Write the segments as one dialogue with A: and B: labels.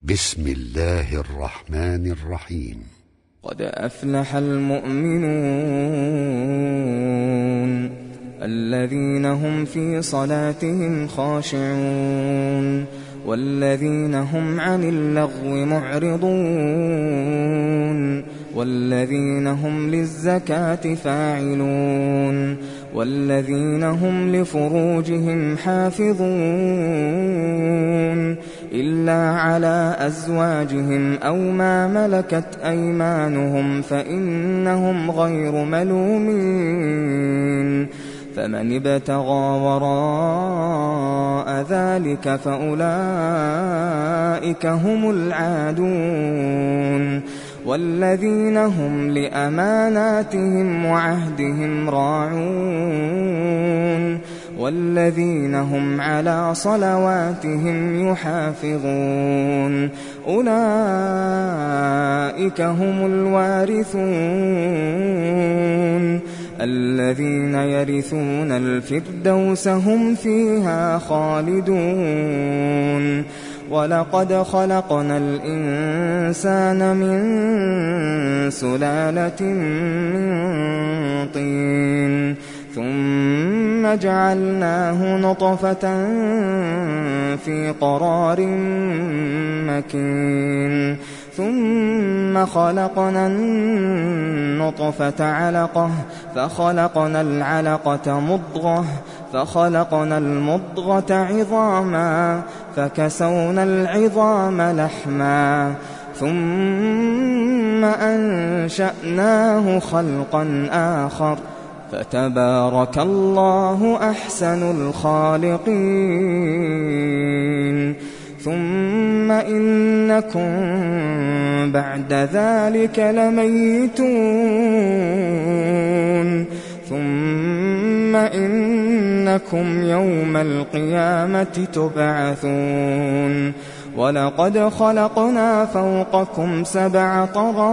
A: بسم الله الرحمن الرحيم.
B: قد أفلح المؤمنون الذين هم في صلاتهم خاشعون والذين هم عن اللغو معرضون والذين هم للزكاة فاعلون والذين هم لفروجهم حافظون إلا على أزواجهم أو ما ملكت أيمانهم فإنهم غير ملومين فمن ابتغى وراء ذلك فأولئك هم العادون والذين هم لأماناتهم وعهدهم راعون والذين هم على صلواتهم يحافظون أولئك هم الوارثون الذين يرثون الفردوس هم فيها خالدون ولقد خلقنا الإنسان من سلالة من طين ثم جعلناه نطفة في قرار مكين ثم خلقنا النطفة علقة فخلقنا العلقة مضغة فخلقنا المضغة عظاما فكسونا العظام لحما ثم أنشأناه خلقا آخر فتبارك الله أحسن الخالقين ثم إنكم بعد ذلك لميتون ثم إنكم يوم القيامة تبعثون ولقد خلقنا فوقكم 7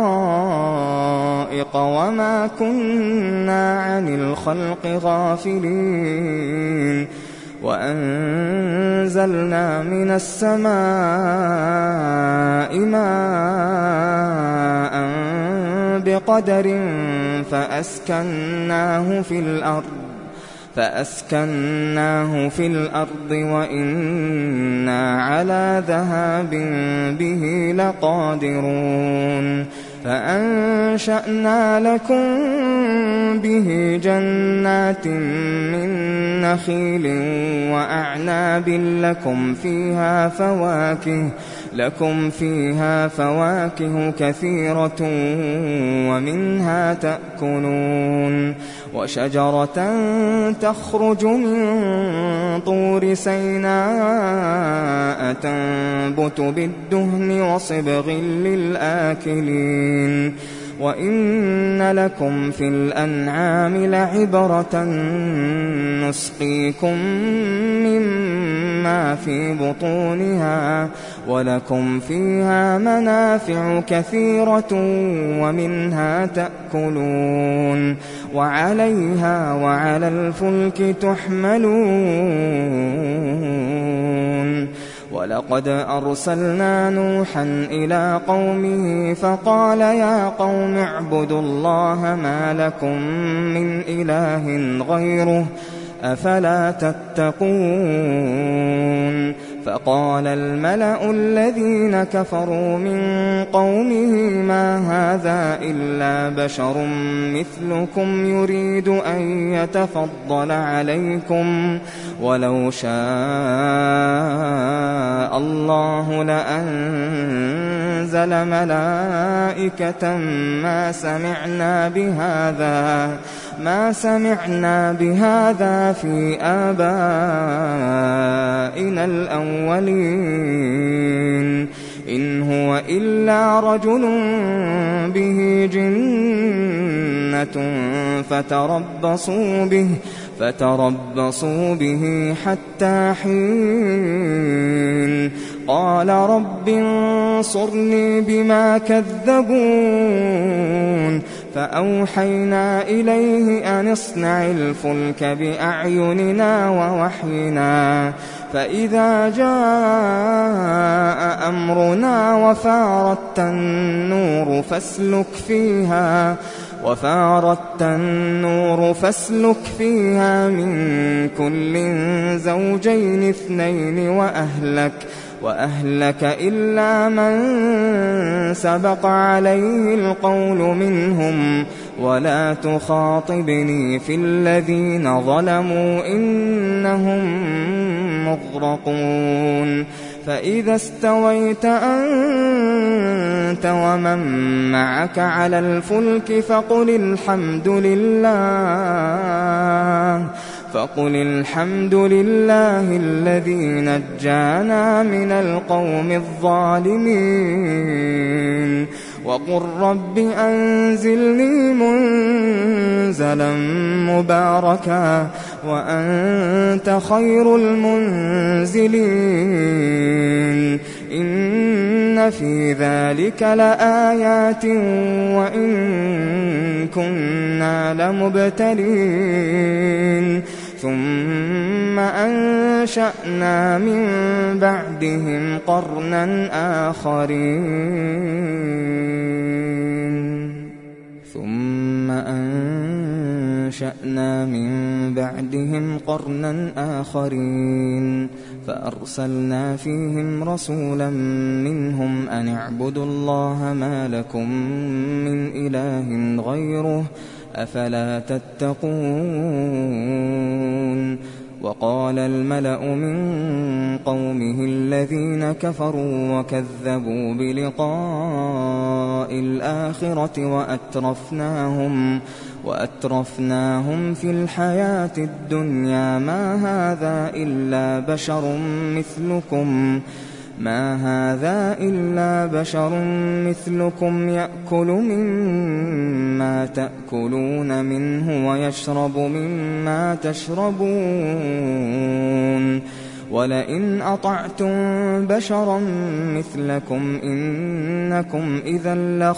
B: طرائق وما كنا عن الخلق غافلين وأنزلنا من السماء ماء بقدر فأسكناه في الأرض وإنا على ذهاب به لقادرون فأنشأنا لكم به جنات من نخيل وأعناب لكم فيها فواكه كثيرة ومنها تأكلون وشجرة تخرج من طور سيناء تنبت بالدهن وصبغ للآكلين وإن لكم في الأنعام لعبرة نسقيكم مما في بطونها ولكم فيها منافع كثيرة ومنها تأكلون وعليها وعلى الفلك تحملون ولقد أرسلنا نوحا إلى قومه فقال يا قوم اعبدوا الله ما لكم من إله غيره أفلا تتقون فقال الملأ الذين كفروا من قومه ما هذا إلا بشر مثلكم يريد أن يتفضل عليكم ولو شاء الله لأنزل ملائكة ما سمعنا بهذا في آبائنا الأولين إن هو إلا رجل به جنة فتربصوا به حتى حين قال رب انصرني بما كذبون فأوحينا إليه أن اصنع الفلك بأعيننا ووحينا فإذا جاء أمرنا وفارت النور فاسلك فيها من كل زوجين اثنين وأهلك إلا من سبق عليه القول منهم ولا تخاطبني في الذين ظلموا إنهم مغرقون فإذا استويت أنت ومن معك على الفلك فقل الحمد لله الذي نجانا من القوم الظالمين وقل رب أنزلني منزلا مباركا وأنت خير المنزلين إن في ذلك لآيات وإن كنا لمبتلين ثم أنشأنا من بعدهم قرنا آخرين فأرسلنا فيهم رسولا منهم أن اعبدوا الله ما لكم من إله غيره أفلا تتقون وقال الملأ من قومه الذين كفروا وكذبوا بلقاء الآخرة وأترفناهم في الحياة الدنيا ما هذا إلا بشر مثلكم يأكل مما تأكلون منه ويشرب مما تشربون ولئن أطعتم بشرا مثلكم إنكم إذا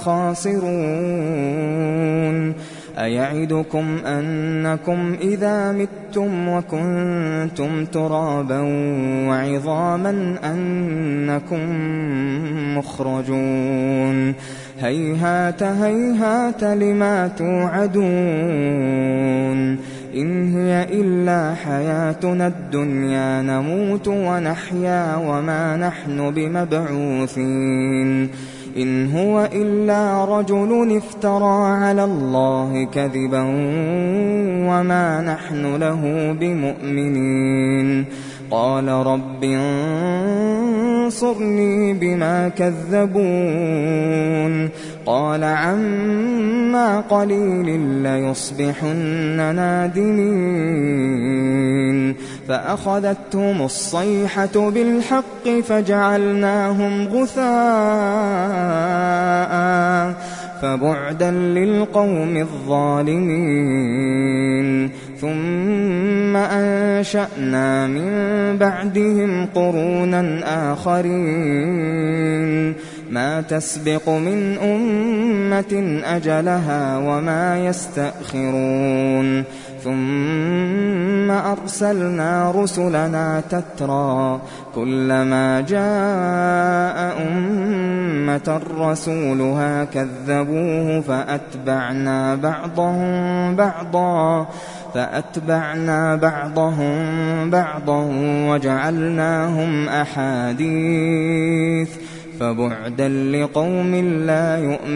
B: لخاسرون أيعدكم أنكم إذا متم وكنتم ترابا وعظاما أنكم مخرجون هيهات هيهات لما توعدون إن هي إلا حياتنا الدنيا نموت ونحيا وما نحن بمبعوثين إن هو إلا رجل افترى على الله كذبا وما نحن له بمؤمنين قال رب انصرني بما كذبون قال عما قليل ليصبحن نادمين فأخذتهم الصيحة بالحق فجعلناهم غثاء فبعدا للقوم الظالمين ثم أنشأنا من بعدهم قرونا آخرين ما تسبق من أمة أجلها وما يستأخرون ثم أرسلنا رسلنا تترى كلما جاء أمة رسولها كذبوه فأتبعنا بعضهم بعضا وجعلناهم أحاديث فبعدا لقوم لا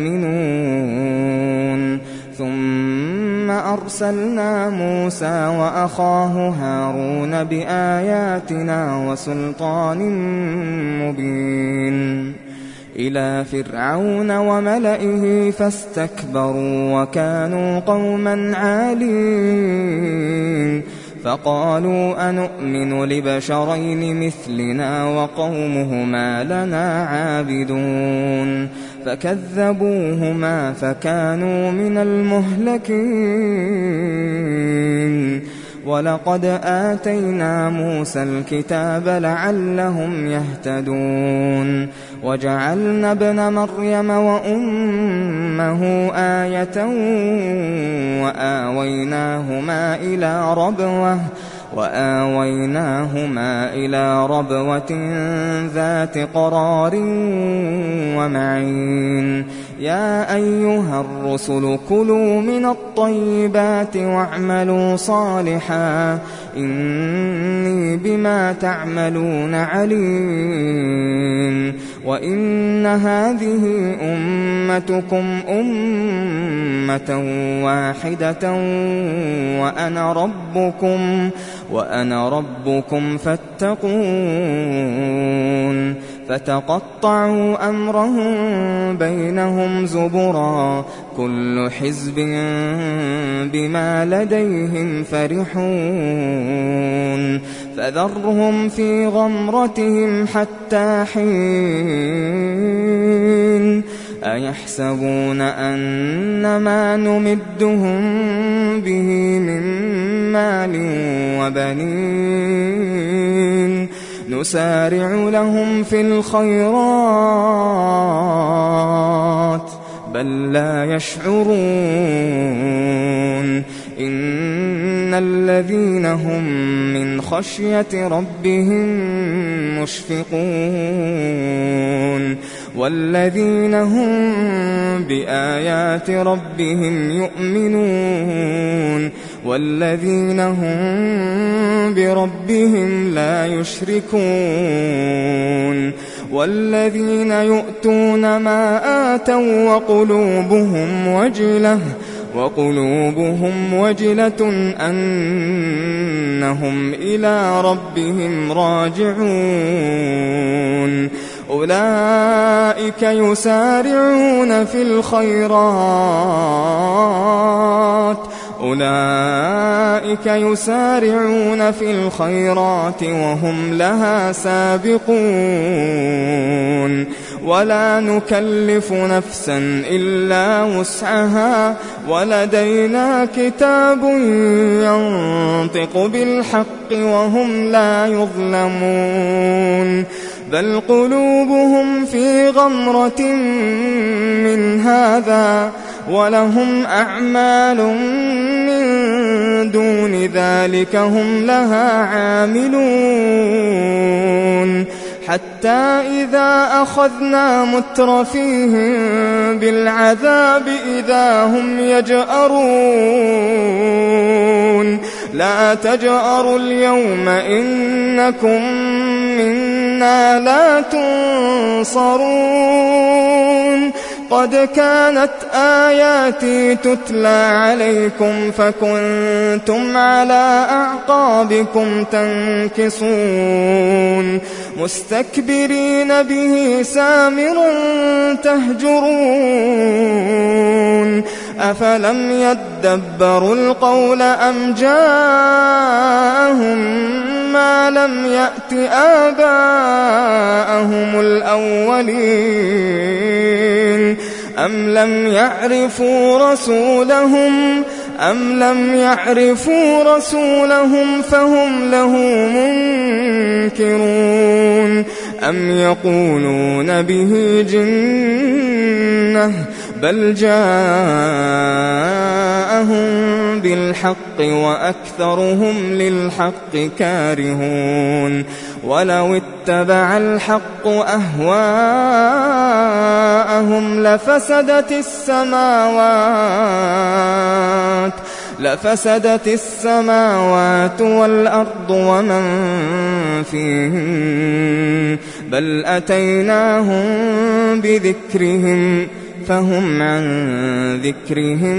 B: يؤمنون ثم أرسلنا موسى وأخاه هارون بآياتنا وسلطان مبين إلى فرعون وملئه فاستكبروا وكانوا قوما عالين فقالوا أنؤمن لبشرين مثلنا وقومهما لنا عابدون فكذبوهما فكانوا من المهلكين ولقد آتينا موسى الكتاب لعلهم يهتدون وجعلنا ابن مريم وأمه آية وآويناهما إلى ربوة ذات قرار ومعين يا أيها الرسل كلوا من الطيبات واعملوا صالحا إني بما تعملون عليم وإن هذه أمتكم أمة واحدة وأنا ربكم فاتقون فتقطعوا أمرهم بينهم زبرا كل حزب بما لديهم فرحون فذرهم في غمرتهم حتى حين أيحسبون أن ما نمدهم به من مال وبنين نسارع لهم في الخيرات بل لا يشعرون إن الذين هم من خشية ربهم مشفقون والذين هم بآيات ربهم يؤمنون والذين هم بربهم لا يشركون والذين يؤتون ما آتوا وقلوبهم وجلة أنهم إلى ربهم راجعون أولئك يسارعون في الخيرات وهم لها سابقون ولا نكلف نفسا إلا وسعها ولدينا كتاب ينطق بالحق وهم لا يظلمون بل قلوبهم في غمرة من هذا ولهم أعمال من دون ذلك هم لها عاملون حتى إذا أخذنا مترفيهم بالعذاب إذا هم يجأرون لا تجأروا اليوم إنكم منا لا تنصرون قد كانت آياتي تتلى عليكم فكنتم على أعقابكم تنكصون مستكبرين به سامرا تهجرون أفلم يدبروا القول أم جاءهم ما لم يأت آباءهم الأولين أم لم يعرفوا رسولهم فهم له منكرون أم يقولون به جنة بل جاءهم بالحق وأكثرهم للحق كارهون ولو اتبع الحق أهواءهم لفسدت السماوات والأرض ومن فيهن بل أتيناهم بذكرهم فهم عن ذكرهم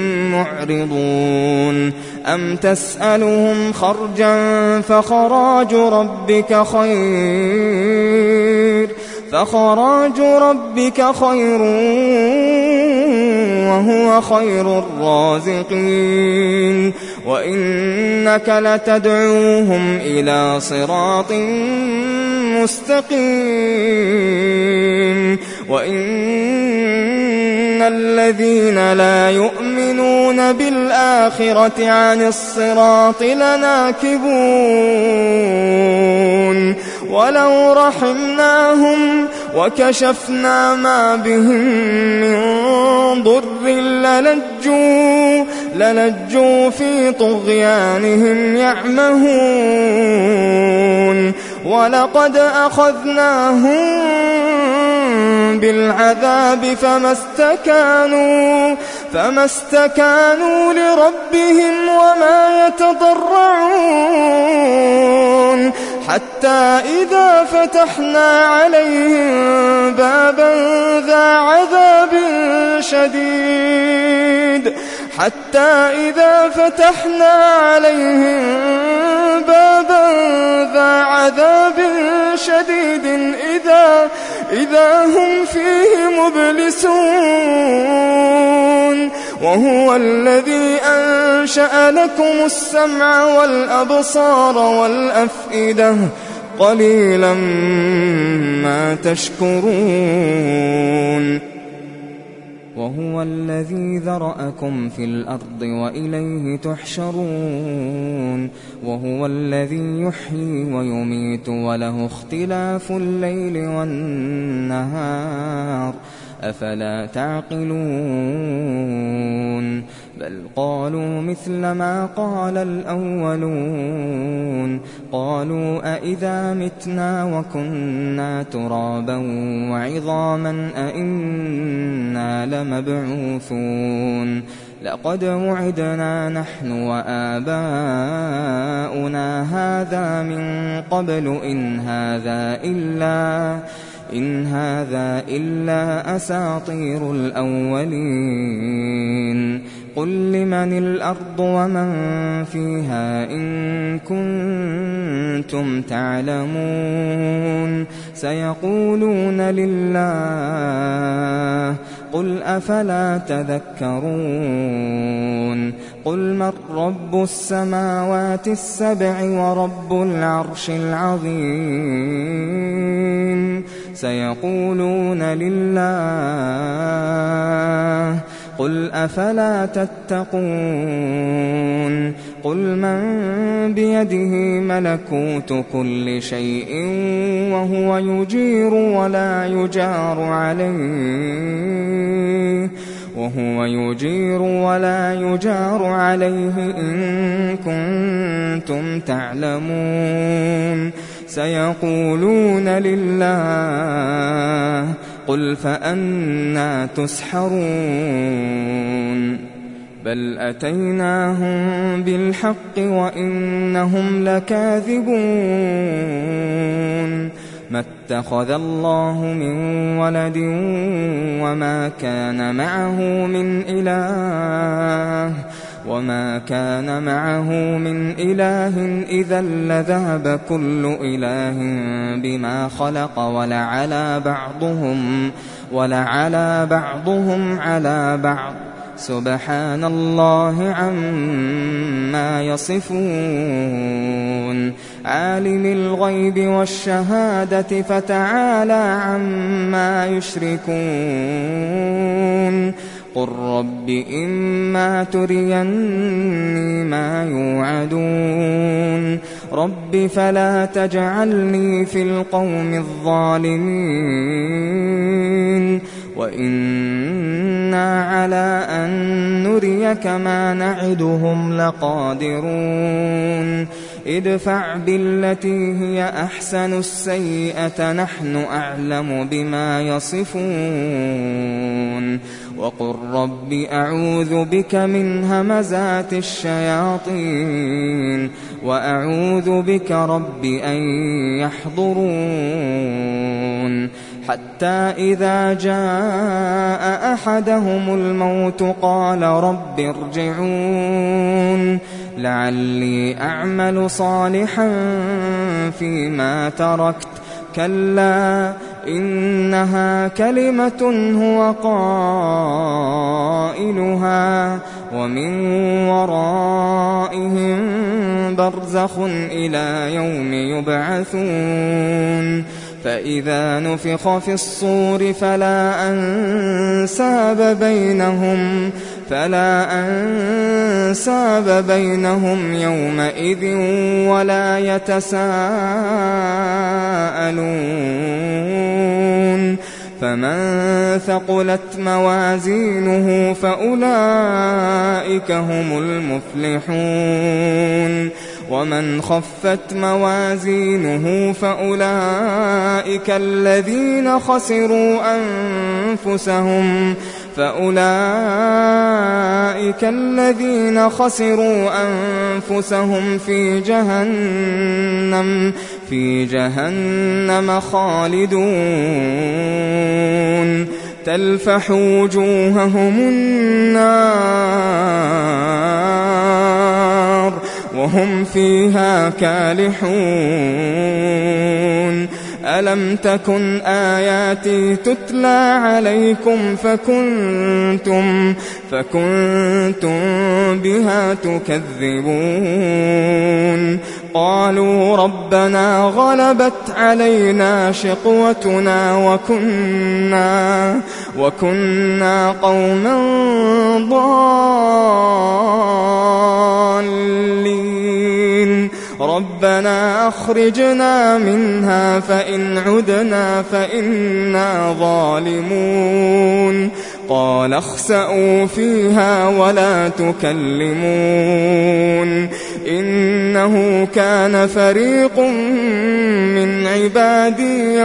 B: معرضون أم تسألهم خرجا فخراج ربك خير وهو خير الرازقين وإنك لتدعوهم إلى صراط مستقيم وإن الذين لا يؤمنون بالآخرة عن الصراط لناكبون وكشفنا ما بهم من ضر للجوا في طغيانهم يعمهون ولقد أخذناهم بالعذاب فما استكانوا لربهم وما يتضرعون حتى إذا فتحنا عليهم بابا ذا عذاب شديد إذا هم فيه مبلسون وهو الذي أنشأ لكم السمع والأبصار والأفئدة قليلا ما تشكرون وهو الذي ذرأكم في الأرض وإليه تحشرون وهو الذي يحيي ويميت وله اختلاف الليل والنهار أفلا تعقلون بل قالوا مثل ما قال الأولون قالوا أئذا متنا وكنا ترابا وعظاما أئنا لمبعوثون لقد وعدنا نحن وآباؤنا هذا من قبل إن هذا إلا أساطير الأولين قل لمن الأرض ومن فيها إن كنتم تعلمون سيقولون لله قل أفلا تذكرون قل من رب السماوات السبع ورب العرش العظيم سيقولون لله قل أفلا تتقون قل من بيده ملكوت كل شيء وهو يجير ولا يجار عليه إن كنتم تعلمون سيقولون لله قل فأنى تسحرون بل أتيناهم بالحق وإنهم لكاذبون ما اتخذ الله من ولد وما كان معه من إله إذا لذهب كل إله بما خلق ولعلى بعضهم على بعض سبحان الله عما يصفون عالم الغيب والشهادة فتعالى عما يشركون قل رب إما تريني ما يوعدون رب فلا تجعلني في القوم الظالمين وإنا على أن نريك ما نعدهم لقادرون ادفع بالتي هي أحسن السيئة نحن أعلم بما يصفون وقل رب أعوذ بك من همزات الشياطين وأعوذ بك رب أن يحضرون حتى إذا جاء أحدهم الموت قال رب ارجعون لعلي أعمل صالحا فيما تركت كلا إنها كلمة هو قائلها ومن ورائهم برزخ إلى يوم يبعثون فإذا نفخ في الصور فلا أنساب بينهم يومئذ ولا يتساءلون فمن ثقلت موازينه فأولئك هم المفلحون ومن خفت موازينه فأولئك الذين خسروا أنفسهم في جهنم خالدون تلفح وجوههم النار وهم فيها كالحون ألم تكن آياتي تتلى عليكم فكنتم بها تكذبون قالوا ربنا غلبت علينا شقوتنا وكنا قوما ضالين ربنا أخرجنا منها فإن عدنا فإنا ظالمون قال اخسئوا فيها ولا تكلمون إنه كان فريق من عبادي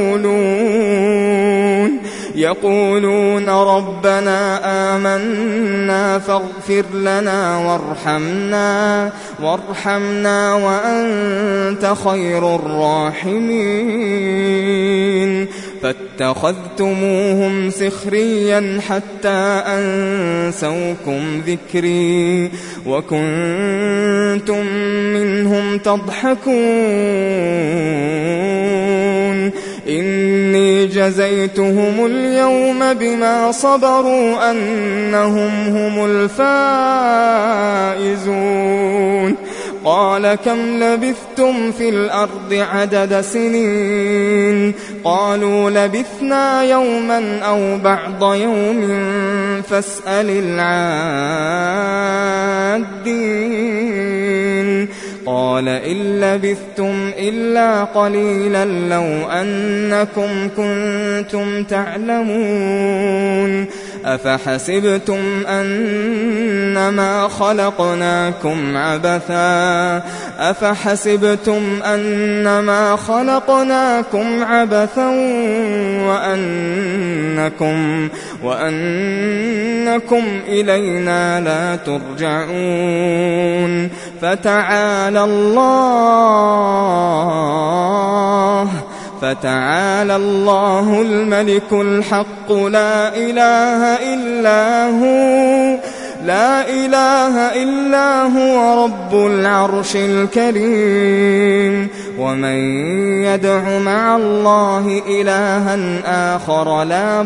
B: يقولون ربنا آمنا فاغفر لنا وارحمنا وأنت خير الراحمين فاتخذتموهم سخريا حتى أنسوكم ذكري وكنتم منهم تضحكون إني جزيتهم اليوم بما صبروا أنهم هم الفائزون قال كم لبثتم في الأرض عدد سنين قالوا لبثنا يوما أو بعض يوم فاسأل العادين قال إن لبثتم إلا قليلا لو أنكم كنتم تعلمون أفحسبتم أنما خلقناكم عبثا وأنكم إلينا لا ترجعون فتعالى الله الملك الحق لا إله إلا هو رب العرش الكريم ومن يدع مع الله إلها آخر لا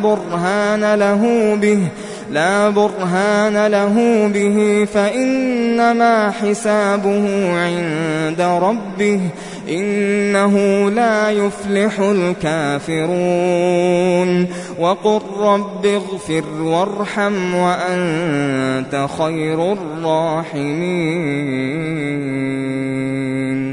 B: برهان له به فإنما حسابه عند ربه إنه لا يفلح الكافرون وقل رب اغفر وارحم وأنت خير الراحمين